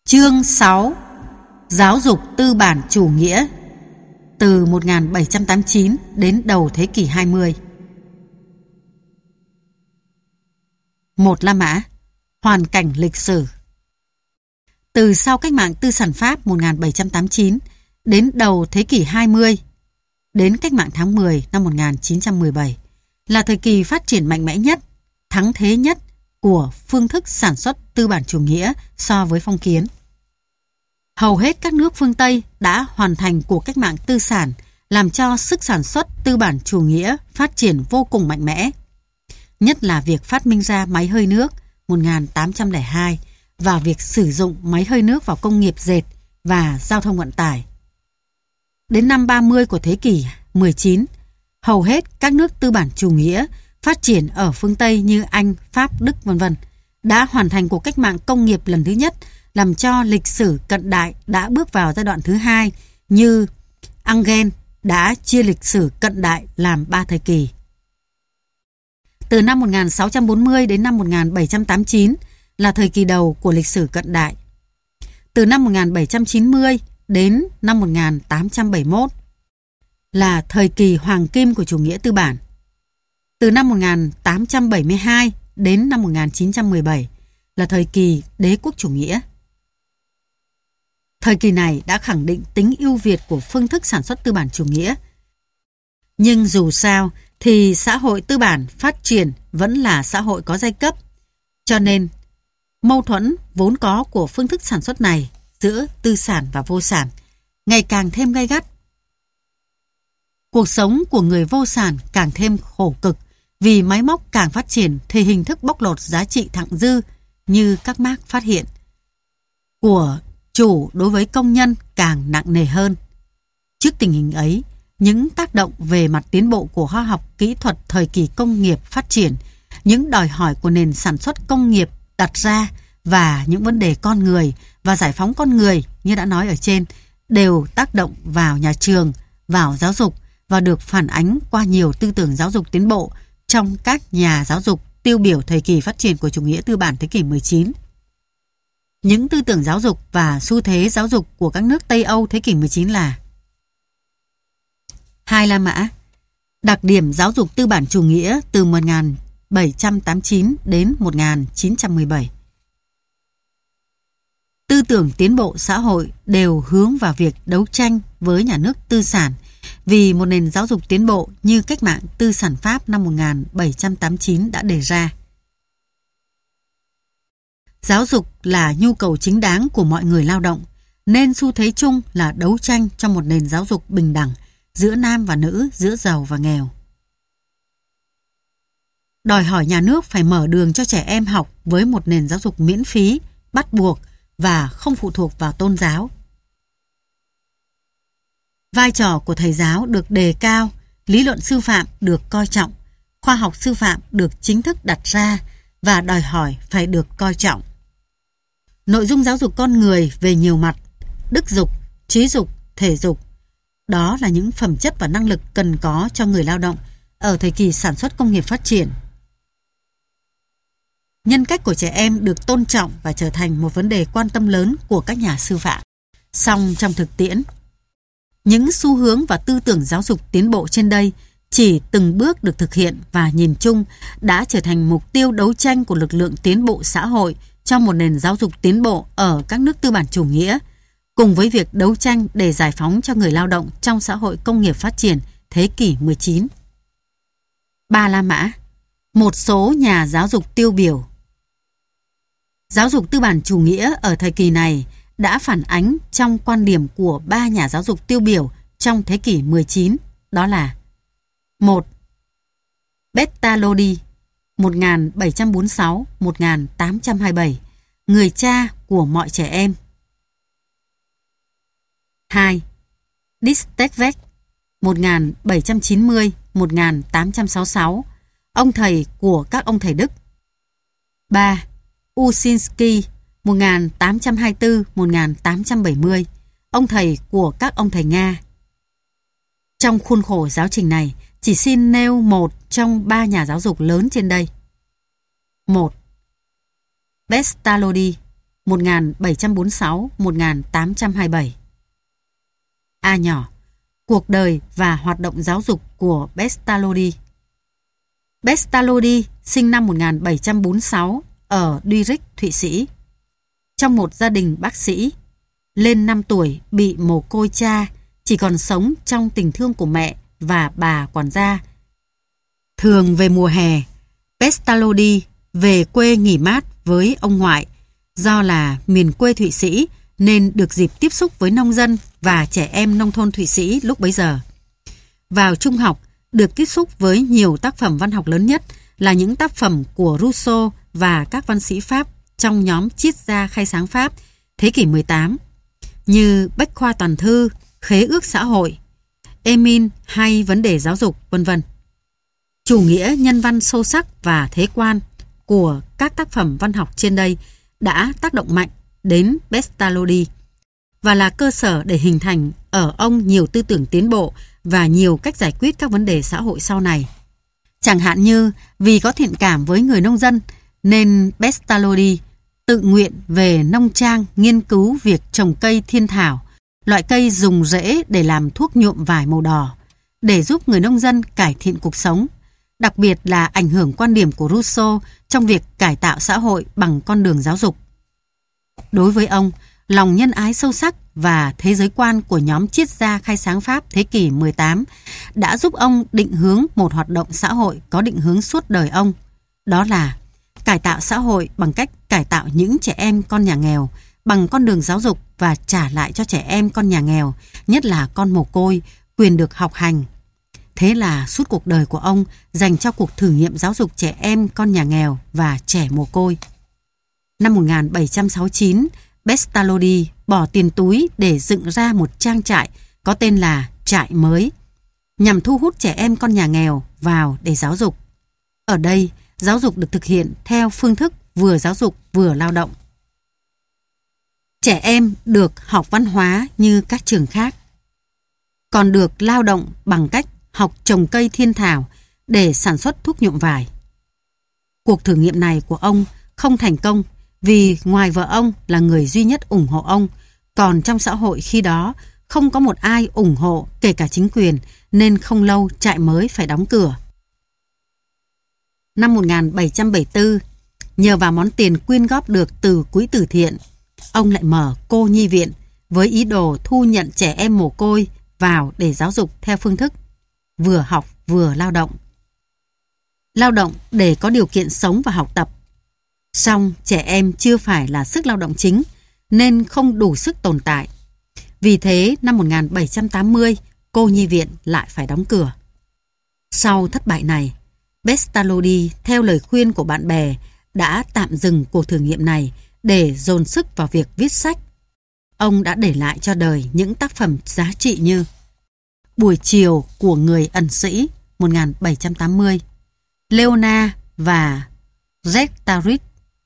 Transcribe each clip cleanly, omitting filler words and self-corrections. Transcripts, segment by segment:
Chương 6. Giáo dục tư bản chủ nghĩa từ 1789 đến đầu thế kỷ 20. 1. La Mã. Hoàn cảnh lịch sử. Từ sau cách mạng tư sản Pháp 1789 đến đầu thế kỷ 20 đến cách mạng tháng 10 năm 1917 là thời kỳ phát triển mạnh mẽ nhất, thắng thế nhất của phương thức sản xuất tư bản chủ nghĩa so với phong kiến. Hầu hết các nước phương Tây đã hoàn thành cuộc cách mạng tư sản, làm cho sức sản xuất tư bản chủ nghĩa phát triển vô cùng mạnh mẽ. Nhất là việc phát minh ra máy hơi nước 1802 và việc sử dụng máy hơi nước vào công nghiệp dệt và giao thông vận tải. Đến năm 30 của thế kỷ 19, hầu hết các nước tư bản chủ nghĩa phát triển ở phương Tây như Anh, Pháp, Đức v.v. đã hoàn thành cuộc cách mạng công nghiệp lần thứ nhất, làm cho lịch sử cận đại đã bước vào giai đoạn thứ hai, như Engels đã chia lịch sử cận đại làm 3 thời kỳ. Từ năm 1640 đến năm 1789 là thời kỳ đầu của lịch sử cận đại. Từ năm 1790 đến năm 1871 là thời kỳ hoàng kim của chủ nghĩa tư bản. Từ năm 1872 đến năm 1917 là thời kỳ đế quốc chủ nghĩa. Thời kỳ này đã khẳng định tính ưu việt của phương thức sản xuất tư bản chủ nghĩa. Nhưng dù sao thì xã hội tư bản phát triển vẫn là xã hội có giai cấp, cho nên mâu thuẫn vốn có của phương thức sản xuất này giữa tư sản và vô sản ngày càng thêm gay gắt. Cuộc sống của người vô sản càng thêm khổ cực vì máy móc càng phát triển thì hình thức bóc lột giá trị thặng dư như các Marx phát hiện của chủ đối với công nhân càng nặng nề hơn. Trước tình hình ấy, những tác động về mặt tiến bộ của khoa học kỹ thuật thời kỳ công nghiệp phát triển, những đòi hỏi của nền sản xuất công nghiệp đặt ra và những vấn đề con người và giải phóng con người như đã nói ở trên đều tác động vào nhà trường, vào giáo dục và được phản ánh qua nhiều tư tưởng giáo dục tiến bộ trong các nhà giáo dục tiêu biểu thời kỳ phát triển của chủ nghĩa tư bản thế kỷ 19. Những tư tưởng giáo dục và xu thế giáo dục của các nước Tây Âu thế kỷ 19 là: 2. La Mã. Đặc điểm giáo dục tư bản chủ nghĩa từ 1789 đến 1917. Tư tưởng tiến bộ xã hội đều hướng vào việc đấu tranh với nhà nước tư sản vì một nền giáo dục tiến bộ như cách mạng tư sản Pháp năm 1789 đã đề ra. Giáo dục là nhu cầu chính đáng của mọi người lao động, nên xu thế chung là đấu tranh cho một nền giáo dục bình đẳng giữa nam và nữ, giữa giàu và nghèo. Đòi hỏi nhà nước phải mở đường cho trẻ em học với một nền giáo dục miễn phí, bắt buộc và không phụ thuộc vào tôn giáo. Vai trò của thầy giáo được đề cao, lý luận sư phạm được coi trọng, khoa học sư phạm được chính thức đặt ra và đòi hỏi phải được coi trọng. Nội dung giáo dục con người về nhiều mặt, đức dục, trí dục, thể dục, đó là những phẩm chất và năng lực cần có cho người lao động ở thời kỳ sản xuất công nghiệp phát triển. Nhân cách của trẻ em được tôn trọng và trở thành một vấn đề quan tâm lớn của các nhà sư phạm. Song trong thực tiễn, những xu hướng và tư tưởng giáo dục tiến bộ trên đây chỉ từng bước được thực hiện và nhìn chung đã trở thành mục tiêu đấu tranh của lực lượng tiến bộ xã hội trong một nền giáo dục tiến bộ ở các nước tư bản chủ nghĩa, cùng với việc đấu tranh để giải phóng cho người lao động trong xã hội công nghiệp phát triển thế kỷ 19. 3. La Mã. Một số nhà giáo dục tiêu biểu. Giáo dục tư bản chủ nghĩa ở thời kỳ này đã phản ánh trong quan điểm của 3 nhà giáo dục tiêu biểu trong thế kỷ 19, đó là: 1. Pestalozzi 1746-1827, người cha của mọi trẻ em. 2. Dijkstadtwerk 1790-1866, ông thầy của các ông thầy Đức. 3. Usshinski 1824-1870, ông thầy của các ông thầy Nga. Trong khuôn khổ giáo trình này, chỉ xin nêu một trong 3 nhà giáo dục lớn trên đây. 1. Pestalozzi 1746-1827. A nhỏ. Cuộc đời và hoạt động giáo dục của Pestalozzi. Pestalozzi sinh năm 1746 ở Zurich, Thụy Sĩ. Trong một gia đình bác sĩ, lên 5 tuổi bị mồ côi cha, chỉ còn sống trong tình thương của mẹ và bà quản gia. Thường về mùa hè, Pestalozzi về quê nghỉ mát với ông ngoại. Do là miền quê Thụy Sĩ nên được dịp tiếp xúc với nông dân và trẻ em nông thôn Thụy Sĩ lúc bấy giờ. Vào trung học, được tiếp xúc với nhiều tác phẩm văn học lớn nhất là những tác phẩm của Rousseau và các văn sĩ Pháp trong nhóm triết gia khai sáng Pháp thế kỷ 18 như Bách khoa toàn thư, Khế ước xã hội, Emile hay vấn đề giáo dục, vân vân. Chủ nghĩa nhân văn sâu sắc và thế quan của các tác phẩm văn học trên đây đã tác động mạnh đến Pestalozzi và là cơ sở để hình thành ở ông nhiều tư tưởng tiến bộ và nhiều cách giải quyết các vấn đề xã hội sau này. Chẳng hạn như vì có thiện cảm với người nông dân nên Pestalozzi tự nguyện về nông trang nghiên cứu việc trồng cây thiên thảo, loại cây dùng rễ để làm thuốc nhuộm vải màu đỏ, để giúp người nông dân cải thiện cuộc sống, đặc biệt là ảnh hưởng quan điểm của Rousseau trong việc cải tạo xã hội bằng con đường giáo dục. Đối với ông, lòng nhân ái sâu sắc và thế giới quan của nhóm triết gia khai sáng Pháp thế kỷ 18 đã giúp ông định hướng một hoạt động xã hội có định hướng suốt đời ông. Đó là cải tạo xã hội bằng cách cải tạo những trẻ em con nhà nghèo bằng con đường giáo dục và trả lại cho trẻ em con nhà nghèo, nhất là con mồ côi, quyền được học hành. Thế là suốt cuộc đời của ông dành cho cuộc thử nghiệm giáo dục trẻ em con nhà nghèo và trẻ mồ côi. Năm 1769, Pestalozzi bỏ tiền túi để dựng ra một trang trại có tên là Trại Mới, nhằm thu hút trẻ em con nhà nghèo vào để giáo dục. Ở đây, giáo dục được thực hiện theo phương thức vừa giáo dục vừa lao động. Trẻ em được học văn hóa như các trường khác, còn được lao động bằng cách học trồng cây thiên thảo để sản xuất thuốc nhuộm vải. Cuộc thử nghiệm này của ông không thành công vì ngoài vợ ông là người duy nhất ủng hộ ông, còn trong xã hội khi đó không có một ai ủng hộ, kể cả chính quyền, nên không lâu trại mới phải đóng cửa. Năm 1774, nhờ vào món tiền quyên góp được từ quỹ từ thiện, ông lại mở cô nhi viện với ý đồ thu nhận trẻ em mồ côi vào để giáo dục theo phương thức vừa học vừa lao động. Lao động để có điều kiện sống và học tập. Song trẻ em chưa phải là sức lao động chính nên không đủ sức tồn tại. Vì thế năm 1780 cô nhi viện lại phải đóng cửa. Sau thất bại này, Pestalozzi theo lời khuyên của bạn bè đã tạm dừng cuộc thử nghiệm này để dồn sức vào việc viết sách. Ông đã để lại cho đời những tác phẩm giá trị như Buổi chiều của người ẩn sĩ 1780, Leona và Rectarit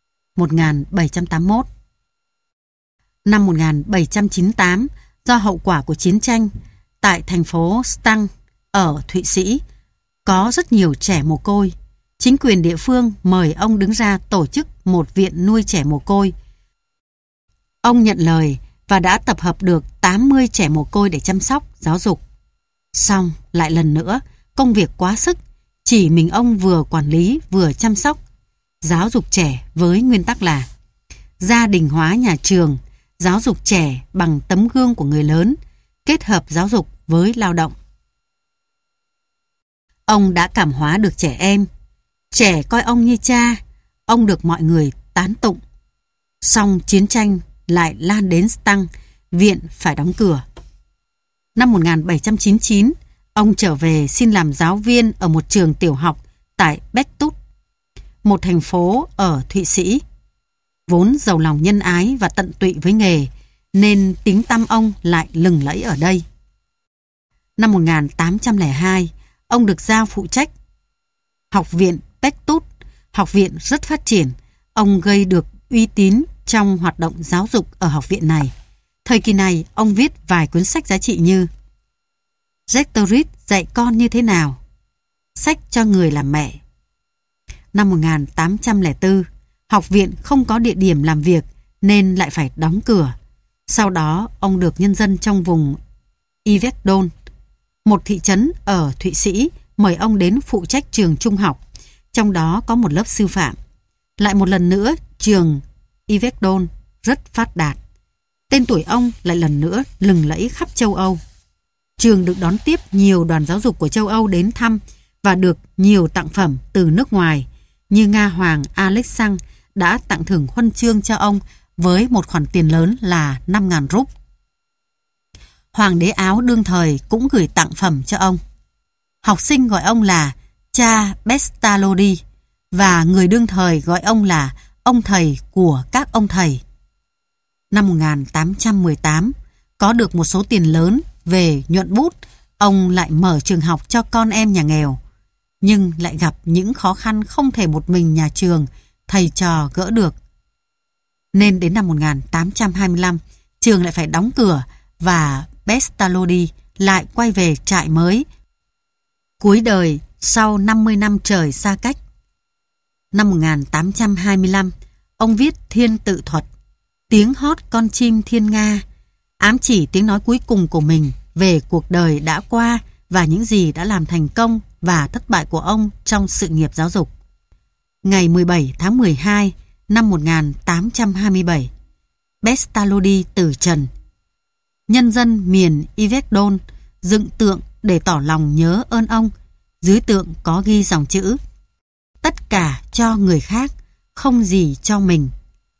1781. Năm 1798, do hậu quả của chiến tranh, tại thành phố Stang ở Thụy Sĩ, có rất nhiều trẻ mồ côi. Chính quyền địa phương mời ông đứng ra tổ chức một viện nuôi trẻ mồ côi. Ông nhận lời và đã tập hợp được 80 trẻ mồ côi để chăm sóc, giáo dục. Xong lại lần nữa, công việc quá sức, chỉ mình ông vừa quản lý vừa chăm sóc, giáo dục trẻ với nguyên tắc là gia đình hóa nhà trường, giáo dục trẻ bằng tấm gương của người lớn, kết hợp giáo dục với lao động. Ông đã cảm hóa được trẻ em, trẻ coi ông như cha, ông được mọi người tán tụng. Song chiến tranh lại lan đến Stang, viện phải đóng cửa. Năm 1799, ông trở về xin làm giáo viên ở một trường tiểu học tại Bechtut, một thành phố ở Thụy Sĩ. Vốn giàu lòng nhân ái và tận tụy với nghề, nên tiếng tăm ông lại lừng lẫy ở đây. Năm 1802, ông được giao phụ trách học viện Bechtut. Học viện rất phát triển, ông gây được uy tín trong hoạt động giáo dục ở học viện này. Thời kỳ này, ông viết vài cuốn sách giá trị như Rectorit dạy con như thế nào, sách cho người làm mẹ. Năm 1804, học viện không có địa điểm làm việc nên lại phải đóng cửa. Sau đó, ông được nhân dân trong vùng Yverdon, một thị trấn ở Thụy Sĩ, mời ông đến phụ trách trường trung học, trong đó có một lớp sư phạm. Lại một lần nữa, trường Yverdon rất phát đạt. Tên tuổi ông lại lần nữa lừng lẫy khắp châu Âu. Trường được đón tiếp nhiều đoàn giáo dục của châu Âu đến thăm và được nhiều tặng phẩm từ nước ngoài, như Nga Hoàng Alexandre đã tặng thưởng huân chương cho ông với một khoản tiền lớn là 5.000 rúp. Hoàng đế Áo đương thời cũng gửi tặng phẩm cho ông. Học sinh gọi ông là cha Pestalozzi và người đương thời gọi ông là ông thầy của các ông thầy. Năm 1818, có được một số tiền lớn về nhuận bút, ông lại mở trường học cho con em nhà nghèo. Nhưng lại gặp những khó khăn không thể một mình nhà trường, thầy trò gỡ được. Nên đến năm 1825, trường lại phải đóng cửa và Pestalozzi lại quay về trại mới. Cuối đời sau 50 năm trời xa cách. Năm 1825, ông viết Thiên Tự Thuật, tiếng hót con chim thiên nga, ám chỉ tiếng nói cuối cùng của mình về cuộc đời đã qua và những gì đã làm thành công và thất bại của ông trong sự nghiệp giáo dục. Ngày 17 tháng 12 năm 1827, Pestalozzi từ trần. Nhân dân miền Yverdon dựng tượng để tỏ lòng nhớ ơn ông. Dưới tượng có ghi dòng chữ: tất cả cho người khác, không gì cho mình.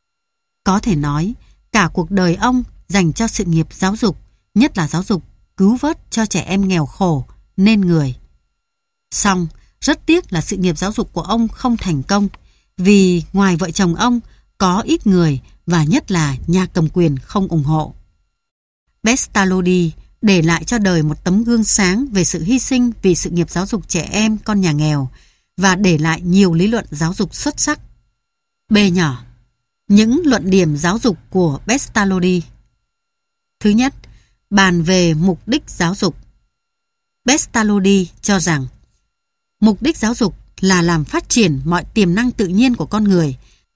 Có thể nói, cả cuộc đời ông dành cho sự nghiệp giáo dục, nhất là giáo dục cứu vớt cho trẻ em nghèo khổ nên người. Song, rất tiếc là sự nghiệp giáo dục của ông không thành công, vì ngoài vợ chồng ông, có ít người và nhất là nhà cầm quyền không ủng hộ. Pestalozzi để lại cho đời một tấm gương sáng về sự hy sinh vì sự nghiệp giáo dục trẻ em con nhà nghèo và để lại nhiều lý luận giáo dục xuất sắc. B nhỏ. Những luận điểm giáo dục của Pestalozzi. Thứ nhất, bàn về mục đích giáo dục. Pestalozzi cho rằng mục đích giáo dục là làm phát triển mọi tiềm năng tự nhiên của con người,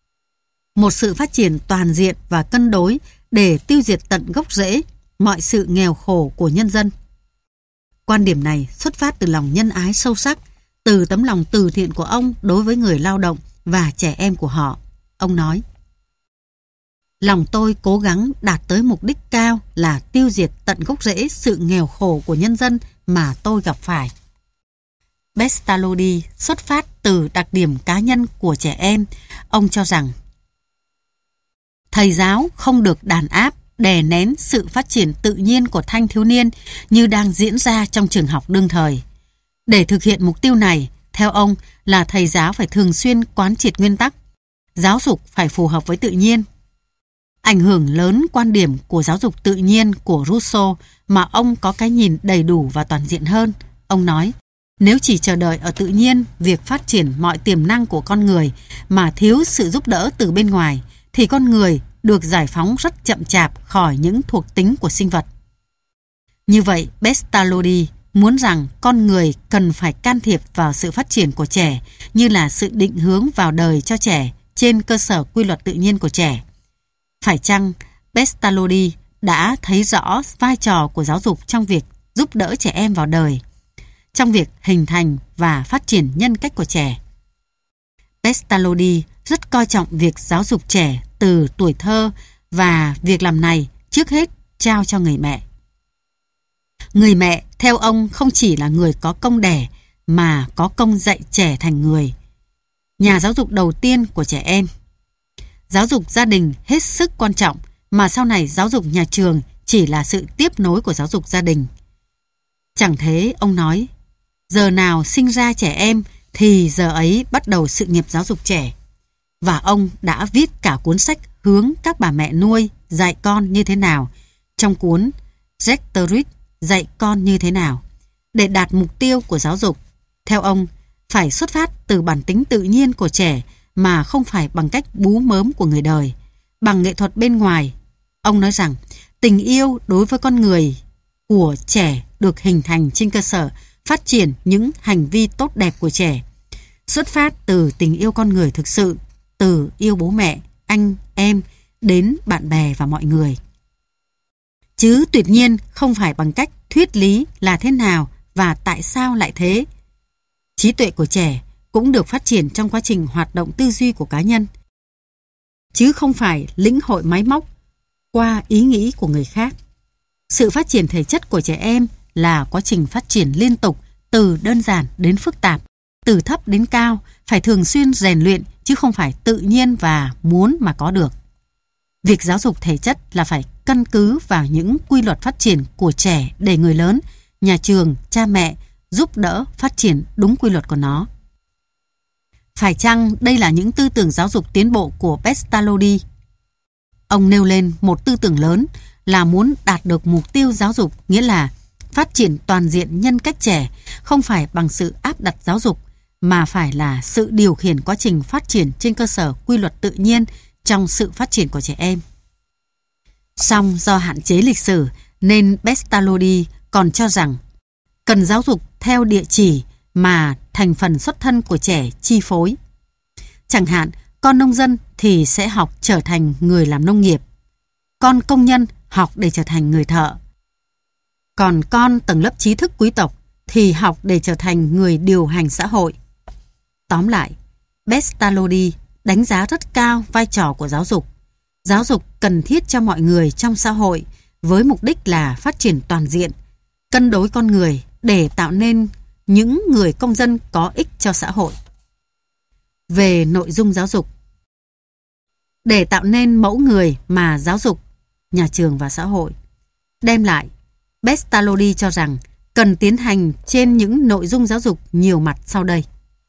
một sự phát triển toàn diện và cân đối để tiêu diệt tận gốc rễ mọi sự nghèo khổ của nhân dân. Quan điểm này xuất phát từ lòng nhân ái sâu sắc, từ tấm lòng từ thiện của ông đối với người lao động và trẻ em của họ. Ông nói: lòng tôi cố gắng đạt tới mục đích cao là tiêu diệt tận gốc rễ sự nghèo khổ của nhân dân mà tôi gặp phải. Pestalozzi xuất phát từ đặc điểm cá nhân của trẻ em. Ông cho rằng thầy giáo không được đàn áp, đè nén sự phát triển tự nhiên của thanh thiếu niên như đang diễn ra trong trường học đương thời. Để thực hiện mục tiêu này, theo ông là thầy giáo phải thường xuyên quán triệt nguyên tắc giáo dục phải phù hợp với tự nhiên. Ảnh hưởng lớn quan điểm của giáo dục tự nhiên của Rousseau mà ông có cái nhìn đầy đủ và toàn diện hơn. Ông nói, nếu chỉ chờ đợi ở tự nhiên việc phát triển mọi tiềm năng của con người mà thiếu sự giúp đỡ từ bên ngoài, thì con người được giải phóng rất chậm chạp khỏi những thuộc tính của sinh vật. Như vậy, Pestalozzi muốn rằng con người cần phải can thiệp vào sự phát triển của trẻ như là sự định hướng vào đời cho trẻ trên cơ sở quy luật tự nhiên của trẻ. Phải chăng Pestalozzi đã thấy rõ vai trò của giáo dục trong việc giúp đỡ trẻ em vào đời, trong việc hình thành và phát triển nhân cách của trẻ? Pestalozzi rất coi trọng việc giáo dục trẻ từ tuổi thơ và việc làm này trước hết trao cho người mẹ. Người mẹ, theo ông, không chỉ là người có công đẻ mà có công dạy trẻ thành người, nhà giáo dục đầu tiên của trẻ em. Giáo dục gia đình hết sức quan trọng, mà sau này giáo dục nhà trường chỉ là sự tiếp nối của giáo dục gia đình. Chẳng thế, ông nói, giờ nào sinh ra trẻ em thì giờ ấy bắt đầu sự nghiệp giáo dục trẻ. Và ông đã viết cả cuốn sách hướng các bà mẹ nuôi dạy con như thế nào, trong cuốn Rectoris dạy con như thế nào. Để đạt mục tiêu của giáo dục, theo ông, phải xuất phát từ bản tính tự nhiên của trẻ mà không phải bằng cách bú mớm của người đời, bằng nghệ thuật bên ngoài. Ông nói rằng tình yêu đối với con người của trẻ được hình thành trên cơ sở phát triển những hành vi tốt đẹp của trẻ, xuất phát từ tình yêu con người thực sự, từ yêu bố mẹ, anh, em đến bạn bè và mọi người. Chứ tuyệt nhiên không phải bằng cách thuyết lý là thế nào và tại sao lại thế. Trí tuệ của trẻ cũng được phát triển trong quá trình hoạt động tư duy của cá nhân, chứ không phải lĩnh hội máy móc qua ý nghĩ của người khác. Sự phát triển thể chất của trẻ em là quá trình phát triển liên tục từ đơn giản đến phức tạp, từ thấp đến cao, phải thường xuyên rèn luyện chứ không phải tự nhiên và muốn mà có được. Việc giáo dục thể chất là phải căn cứ vào những quy luật phát triển của trẻ để người lớn, nhà trường, cha mẹ giúp đỡ phát triển đúng quy luật của nó. Phải chăng đây là những tư tưởng giáo dục tiến bộ của Pestalozzi? Ông nêu lên một tư tưởng lớn là muốn đạt được mục tiêu giáo dục, nghĩa là phát triển toàn diện nhân cách trẻ, không phải bằng sự áp đặt giáo dục, mà phải là sự điều khiển quá trình phát triển trên cơ sở quy luật tự nhiên trong sự phát triển của trẻ em. Song do hạn chế lịch sử nên Pestalozzi còn cho rằng cần giáo dục theo địa chỉ mà thành phần xuất thân của trẻ chi phối. Chẳng hạn, con nông dân thì sẽ học trở thành người làm nông nghiệp, con công nhân học để trở thành người thợ, còn con tầng lớp trí thức quý tộc thì học để trở thành người điều hành xã hội. Tóm lại, Pestalozzi đánh giá rất cao vai trò của giáo dục. Giáo dục cần thiết cho mọi người trong xã hội với mục đích là phát triển toàn diện, cân đối con người để tạo nên những người công dân có ích cho xã hội. Về nội dung giáo dục, để tạo nên mẫu người mà giáo dục, nhà trường và xã hội đem lại, Pestalozzi cho rằng cần tiến hành trên những nội dung giáo dục nhiều mặt sau đây.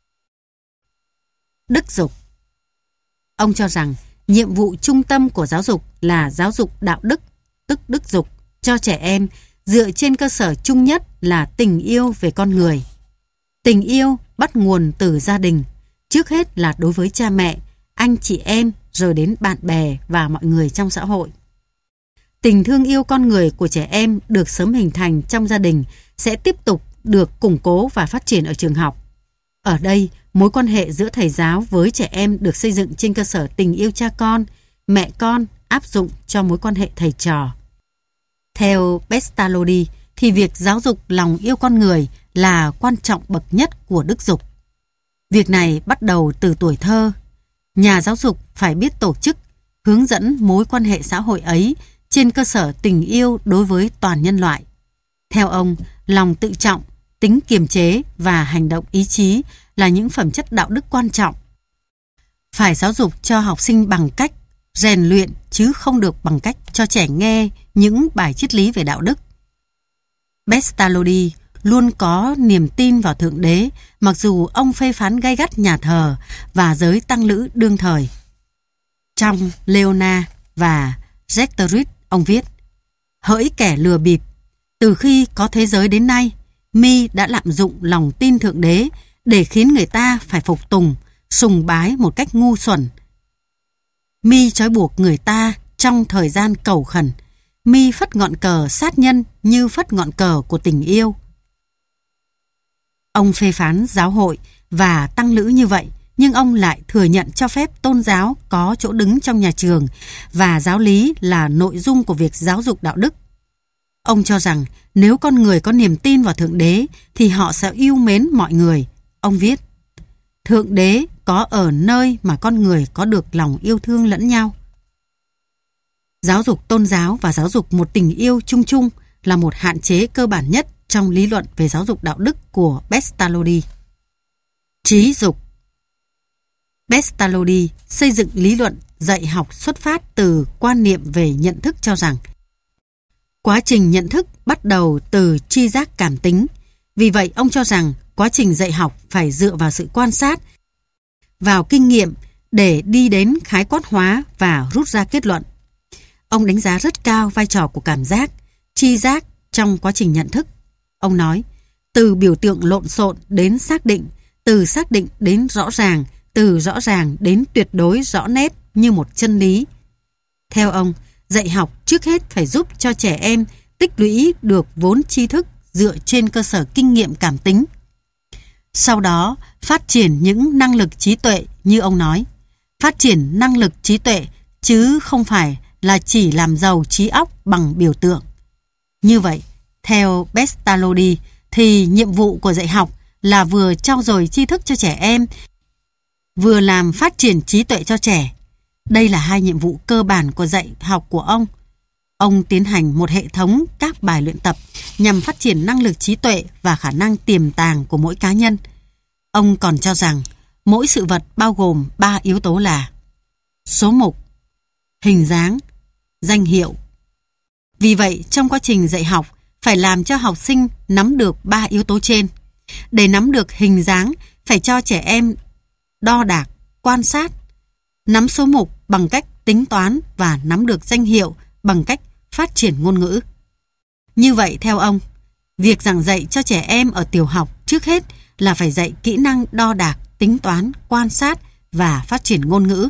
Đức dục. Ông cho rằng nhiệm vụ trung tâm của giáo dục là giáo dục đạo đức, tức đức dục, cho trẻ em dựa trên cơ sở chung nhất là tình yêu về con người. Tình yêu bắt nguồn từ gia đình, trước hết là đối với cha mẹ, anh chị em, rồi đến bạn bè và mọi người trong xã hội. Tình thương yêu con người của trẻ em được sớm hình thành trong gia đình sẽ tiếp tục được củng cố và phát triển ở trường học. Ở đây, mối quan hệ giữa thầy giáo với trẻ em được xây dựng trên cơ sở tình yêu cha con, mẹ con áp dụng cho mối quan hệ thầy trò. Theo Pestalozzi thì việc giáo dục lòng yêu con người là quan trọng bậc nhất của đức dục. Việc này bắt đầu từ tuổi thơ. Nhà giáo dục phải biết tổ chức, hướng dẫn mối quan hệ xã hội ấy trên cơ sở tình yêu đối với toàn nhân loại. Theo ông, lòng tự trọng, tính kiềm chế và hành động ý chí là những phẩm chất đạo đức quan trọng. Phải giáo dục cho học sinh bằng cách rèn luyện chứ không được bằng cách cho trẻ nghe những bài triết lý về đạo đức. Pestalozzi luôn có niềm tin vào Thượng Đế, mặc dù ông phê phán gay gắt nhà thờ và giới tăng lữ đương thời. Trong Leona và Rectoris, ông viết: hỡi kẻ lừa bịp, từ khi có thế giới đến nay, mi đã lạm dụng lòng tin Thượng Đế để khiến người ta phải phục tùng, sùng bái một cách ngu xuẩn. Mi trói buộc người ta trong thời gian cầu khẩn. Mi phất ngọn cờ sát nhân như phất ngọn cờ của tình yêu. Ông phê phán giáo hội và tăng lữ như vậy, nhưng ông lại thừa nhận cho phép tôn giáo có chỗ đứng trong nhà trường và giáo lý là nội dung của việc giáo dục đạo đức. Ông cho rằng nếu con người có niềm tin vào Thượng Đế thì họ sẽ yêu mến mọi người. Ông viết: Thượng Đế có ở nơi mà con người có được lòng yêu thương lẫn nhau. Giáo dục tôn giáo và giáo dục một tình yêu chung chung là một hạn chế cơ bản nhất trong lý luận về giáo dục đạo đức của Pestalozzi. Trí dục. Pestalozzi xây dựng lý luận dạy học xuất phát từ quan niệm về nhận thức, cho rằng quá trình nhận thức bắt đầu từ tri giác cảm tính. Vì vậy, ông cho rằng quá trình dạy học phải dựa vào sự quan sát, vào kinh nghiệm để đi đến khái quát hóa và rút ra kết luận. Ông đánh giá rất cao vai trò của cảm giác, tri giác trong quá trình nhận thức. Ông nói, từ biểu tượng lộn xộn đến xác định, từ xác định đến rõ ràng, từ rõ ràng đến tuyệt đối rõ nét như một chân lý. Theo ông, dạy học trước hết phải giúp cho trẻ em tích lũy được vốn tri thức dựa trên cơ sở kinh nghiệm cảm tính. Sau đó, phát triển những năng lực trí tuệ như ông nói. Phát triển năng lực trí tuệ chứ không phải là chỉ làm giàu trí óc bằng biểu tượng. Như vậy, theo Pestalozzi thì nhiệm vụ của dạy học là vừa trau dồi tri thức cho trẻ em, vừa làm phát triển trí tuệ cho trẻ. Đây là hai nhiệm vụ cơ bản của dạy học của ông. Ông tiến hành một hệ thống các bài luyện tập nhằm phát triển năng lực trí tuệ và khả năng tiềm tàng của mỗi cá nhân. Ông còn cho rằng mỗi sự vật bao gồm 3 yếu tố là số mục, hình dáng, danh hiệu. Vì vậy, trong quá trình dạy học, phải làm cho học sinh nắm được 3 yếu tố trên. Để nắm được hình dáng, phải cho trẻ em đo đạc, quan sát, nắm số mục bằng cách tính toán và nắm được danh hiệu bằng cách phát triển ngôn ngữ. Như vậy, theo ông, việc giảng dạy cho trẻ em ở tiểu học trước hết là phải dạy kỹ năng đo đạc, tính toán, quan sát và phát triển ngôn ngữ.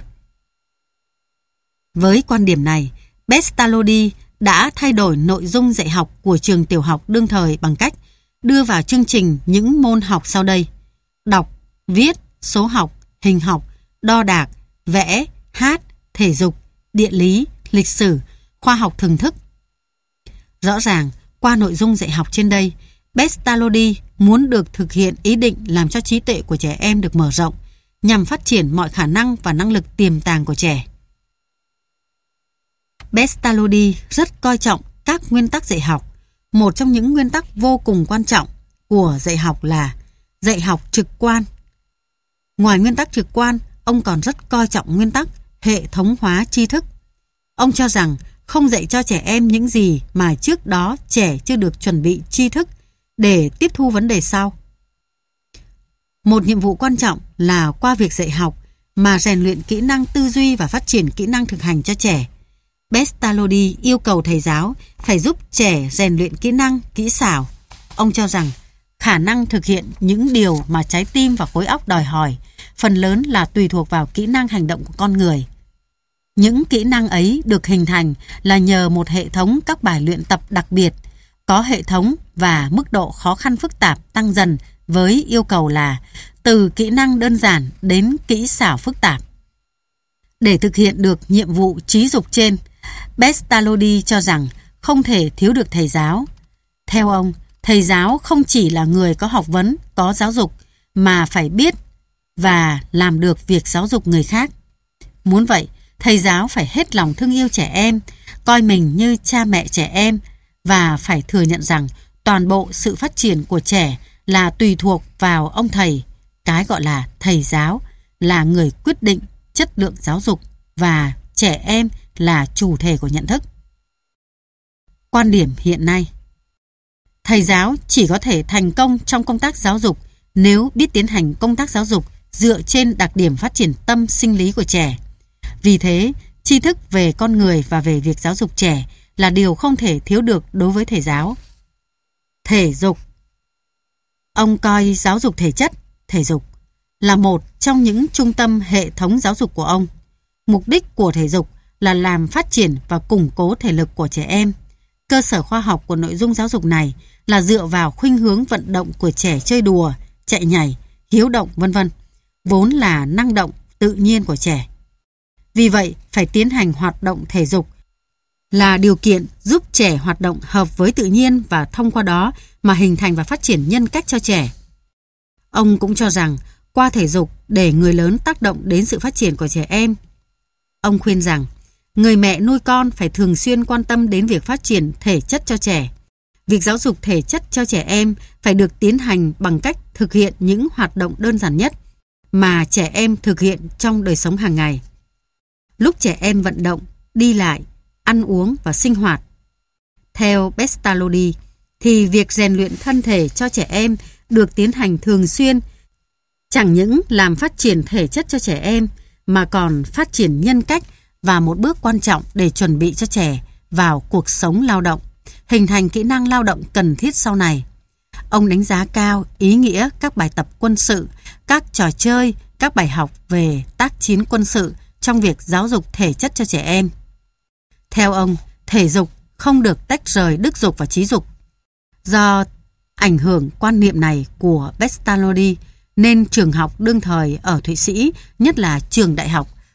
Với quan điểm này, Pestalozzi đã thay đổi nội dung dạy học của trường tiểu học đương thời bằng cách đưa vào chương trình những môn học sau đây: đọc, viết, số học, hình học, đo đạc, vẽ, hát, thể dục, địa lý, lịch sử, khoa học thường thức. Rõ ràng, qua nội dung dạy học trên đây, Pestalozzi muốn được thực hiện ý định làm cho trí tuệ của trẻ em được mở rộng, nhằm phát triển mọi khả năng và năng lực tiềm tàng của trẻ. Pestalozzi rất coi trọng các nguyên tắc dạy học. Một trong những nguyên tắc vô cùng quan trọng của dạy học là dạy học trực quan. Ngoài nguyên tắc trực quan, ông còn rất coi trọng nguyên tắc hệ thống hóa tri thức. Ông cho rằng không dạy cho trẻ em những gì mà trước đó trẻ chưa được chuẩn bị tri thức để tiếp thu vấn đề sau. Một nhiệm vụ quan trọng là qua việc dạy học mà rèn luyện kỹ năng tư duy và phát triển kỹ năng thực hành cho trẻ. Pestalozzi yêu cầu thầy giáo phải giúp trẻ rèn luyện kỹ năng, kỹ xảo. Ông cho rằng khả năng thực hiện những điều mà trái tim và khối óc đòi hỏi phần lớn là tùy thuộc vào kỹ năng hành động của con người. Những kỹ năng ấy được hình thành là nhờ một hệ thống các bài luyện tập đặc biệt, có hệ thống và mức độ khó khăn phức tạp tăng dần với yêu cầu là từ kỹ năng đơn giản đến kỹ xảo phức tạp. Để thực hiện được nhiệm vụ trí dục trên, Pestalozzi cho rằng không thể thiếu được thầy giáo. Theo ông, thầy giáo không chỉ là người có học vấn, có giáo dục, mà phải biết và làm được việc giáo dục người khác. Muốn vậy, thầy giáo phải hết lòng thương yêu trẻ em, coi mình như cha mẹ trẻ em và phải thừa nhận rằng toàn bộ sự phát triển của trẻ là tùy thuộc vào ông thầy. Cái gọi là thầy giáo là người quyết định chất lượng giáo dục và trẻ em là chủ thể của nhận thức. Quan điểm hiện nay: thầy giáo chỉ có thể thành công trong công tác giáo dục nếu biết tiến hành công tác giáo dục dựa trên đặc điểm phát triển tâm sinh lý của trẻ. Vì thế, tri thức về con người và về việc giáo dục trẻ là điều không thể thiếu được đối với thầy giáo. Thể dục. Ông coi giáo dục thể chất, thể dục là một trong những trung tâm hệ thống giáo dục của ông. Mục đích của thể dục là làm phát triển và củng cố thể lực của trẻ em. Cơ sở khoa học của nội dung giáo dục này là dựa vào khuynh hướng vận động của trẻ chơi đùa, chạy nhảy, hiếu động v.v. vốn là năng động tự nhiên của trẻ. Vì vậy, phải tiến hành hoạt động thể dục là điều kiện giúp trẻ hoạt động hợp với tự nhiên và thông qua đó mà hình thành và phát triển nhân cách cho trẻ. Ông cũng cho rằng qua thể dục để người lớn tác động đến sự phát triển của trẻ em. Ông khuyên rằng người mẹ nuôi con phải thường xuyên quan tâm đến việc phát triển thể chất cho trẻ. Việc giáo dục thể chất cho trẻ em phải được tiến hành bằng cách thực hiện những hoạt động đơn giản nhất mà trẻ em thực hiện trong đời sống hàng ngày. Lúc trẻ em vận động, đi lại, ăn uống và sinh hoạt. Theo Pestalozzi thì việc rèn luyện thân thể cho trẻ em được tiến hành thường xuyên, chẳng những làm phát triển thể chất cho trẻ em mà còn phát triển nhân cách và một bước quan trọng để chuẩn bị cho trẻ vào cuộc sống lao động, hình thành kỹ năng lao động cần thiết sau này. Ông đánh giá cao ý nghĩa các bài tập quân sự, các trò chơi, các bài học về tác chiến quân sự trong việc giáo dục thể chất cho trẻ em. Theo ông, thể dục không được tách rời đức dục và trí dục. Do ảnh hưởng quan niệm này của Pestalozzi nên trường học đương thời ở Thụy Sĩ, nhất là trường đại học,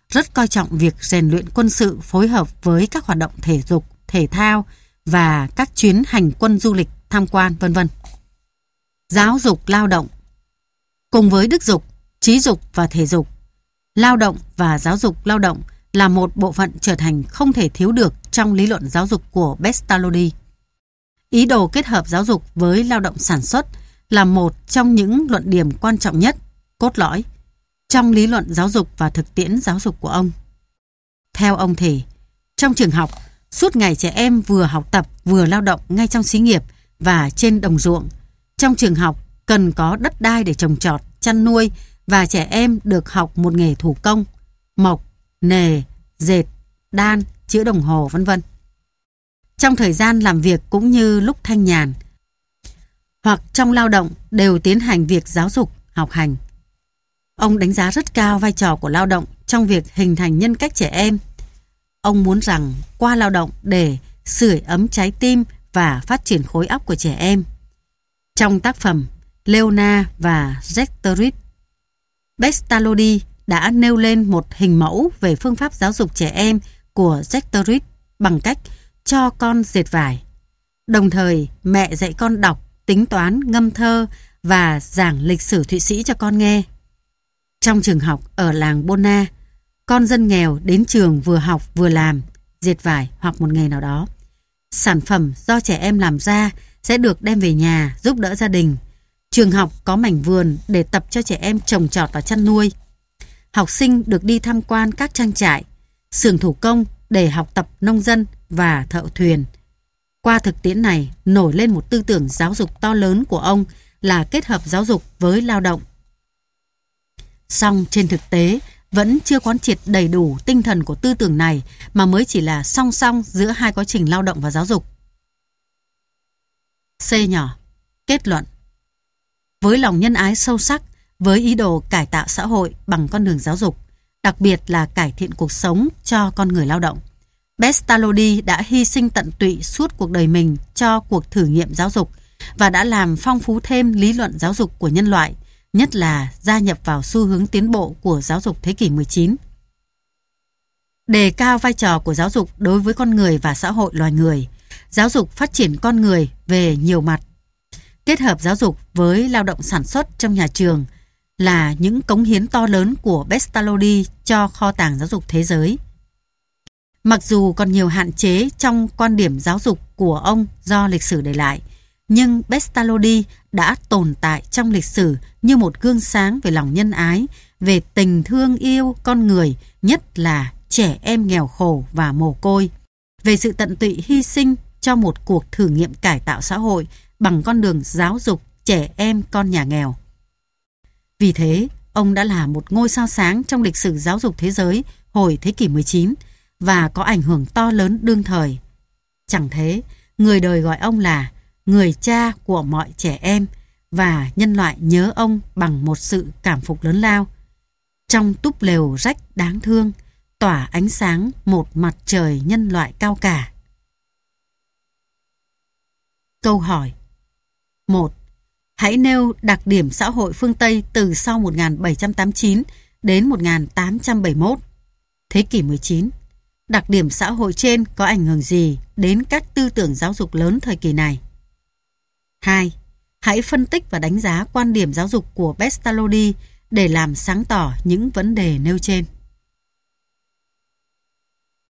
rất coi trọng việc rèn luyện quân sự phối hợp với các hoạt động thể dục, thể thao và các chuyến hành quân du lịch, tham quan, v.v. Giáo dục lao động. Cùng với đức dục, trí dục và thể dục, lao động và giáo dục lao động là một bộ phận trở thành không thể thiếu được trong lý luận giáo dục của Pestalozzi. Ý đồ kết hợp giáo dục với lao động sản xuất là một trong những luận điểm quan trọng nhất, cốt lõi, trong lý luận giáo dục và thực tiễn giáo dục của ông. Theo ông thì, trong trường học, suốt ngày trẻ em vừa học tập vừa lao động ngay trong xí nghiệp và trên đồng ruộng. Trong trường học cần có đất đai để trồng trọt, chăn nuôi và trẻ em được học một nghề thủ công, mộc, nề, dệt, đan, chữa đồng hồ, v.v. Trong thời gian làm việc cũng như lúc thanh nhàn hoặc trong lao động đều tiến hành việc giáo dục, học hành. Ông đánh giá rất cao vai trò của lao động trong việc hình thành nhân cách trẻ em. Ông muốn rằng qua lao động để sưởi ấm trái tim và phát triển khối óc của trẻ em. Trong tác phẩm Leona và Rectoris, Pestalozzi đã nêu lên một hình mẫu về phương pháp giáo dục trẻ em của Rectoris bằng cách cho con dệt vải. Đồng thời, mẹ dạy con đọc, tính toán, ngâm thơ và giảng lịch sử Thụy Sĩ cho con nghe. Trong trường học ở làng Bona, con dân nghèo đến trường vừa học vừa làm, dệt vải hoặc một nghề nào đó. Sản phẩm do trẻ em làm ra sẽ được đem về nhà giúp đỡ gia đình. Trường học có mảnh vườn để tập cho trẻ em trồng trọt và chăn nuôi. Học sinh được đi tham quan các trang trại, xưởng thủ công để học tập nông dân và thợ thuyền. Qua thực tiễn này nổi lên một tư tưởng giáo dục to lớn của ông là kết hợp giáo dục với lao động. Song trên thực tế vẫn chưa quán triệt đầy đủ tinh thần của tư tưởng này mà mới chỉ là song song giữa hai quá trình lao động và giáo dục. C nhỏ. Kết luận. Với lòng nhân ái sâu sắc, với ý đồ cải tạo xã hội bằng con đường giáo dục, đặc biệt là cải thiện cuộc sống cho con người lao động, Pestalozzi đã hy sinh tận tụy suốt cuộc đời mình cho cuộc thử nghiệm giáo dục và đã làm phong phú thêm lý luận giáo dục của nhân loại, nhất là gia nhập vào xu hướng tiến bộ của giáo dục thế kỷ 19. Đề cao vai trò của giáo dục đối với con người và xã hội loài người, giáo dục phát triển con người về nhiều mặt. Kết hợp giáo dục với lao động sản xuất trong nhà trường là những cống hiến to lớn của Pestalozzi cho kho tàng giáo dục thế giới. Mặc dù còn nhiều hạn chế trong quan điểm giáo dục của ông do lịch sử để lại, nhưng Pestalozzi đã tồn tại trong lịch sử như một gương sáng về lòng nhân ái, về tình thương yêu con người, nhất là trẻ em nghèo khổ và mồ côi, về sự tận tụy hy sinh cho một cuộc thử nghiệm cải tạo xã hội bằng con đường giáo dục trẻ em con nhà nghèo. Vì thế, ông đã là một ngôi sao sáng trong lịch sử giáo dục thế giới hồi thế kỷ 19 và có ảnh hưởng to lớn đương thời. Chẳng thế, người đời gọi ông là người cha của mọi trẻ em và nhân loại nhớ ông bằng một sự cảm phục lớn lao. Trong túp lều rách đáng thương, tỏa ánh sáng một mặt trời nhân loại cao cả. Câu hỏi 1. Hãy nêu đặc điểm xã hội phương Tây từ sau 1789 đến 1871, thế kỷ 19. Đặc điểm xã hội trên có ảnh hưởng gì đến các tư tưởng giáo dục lớn thời kỳ này? 2. Hãy phân tích và đánh giá quan điểm giáo dục của Pestalozzi để làm sáng tỏ những vấn đề nêu trên.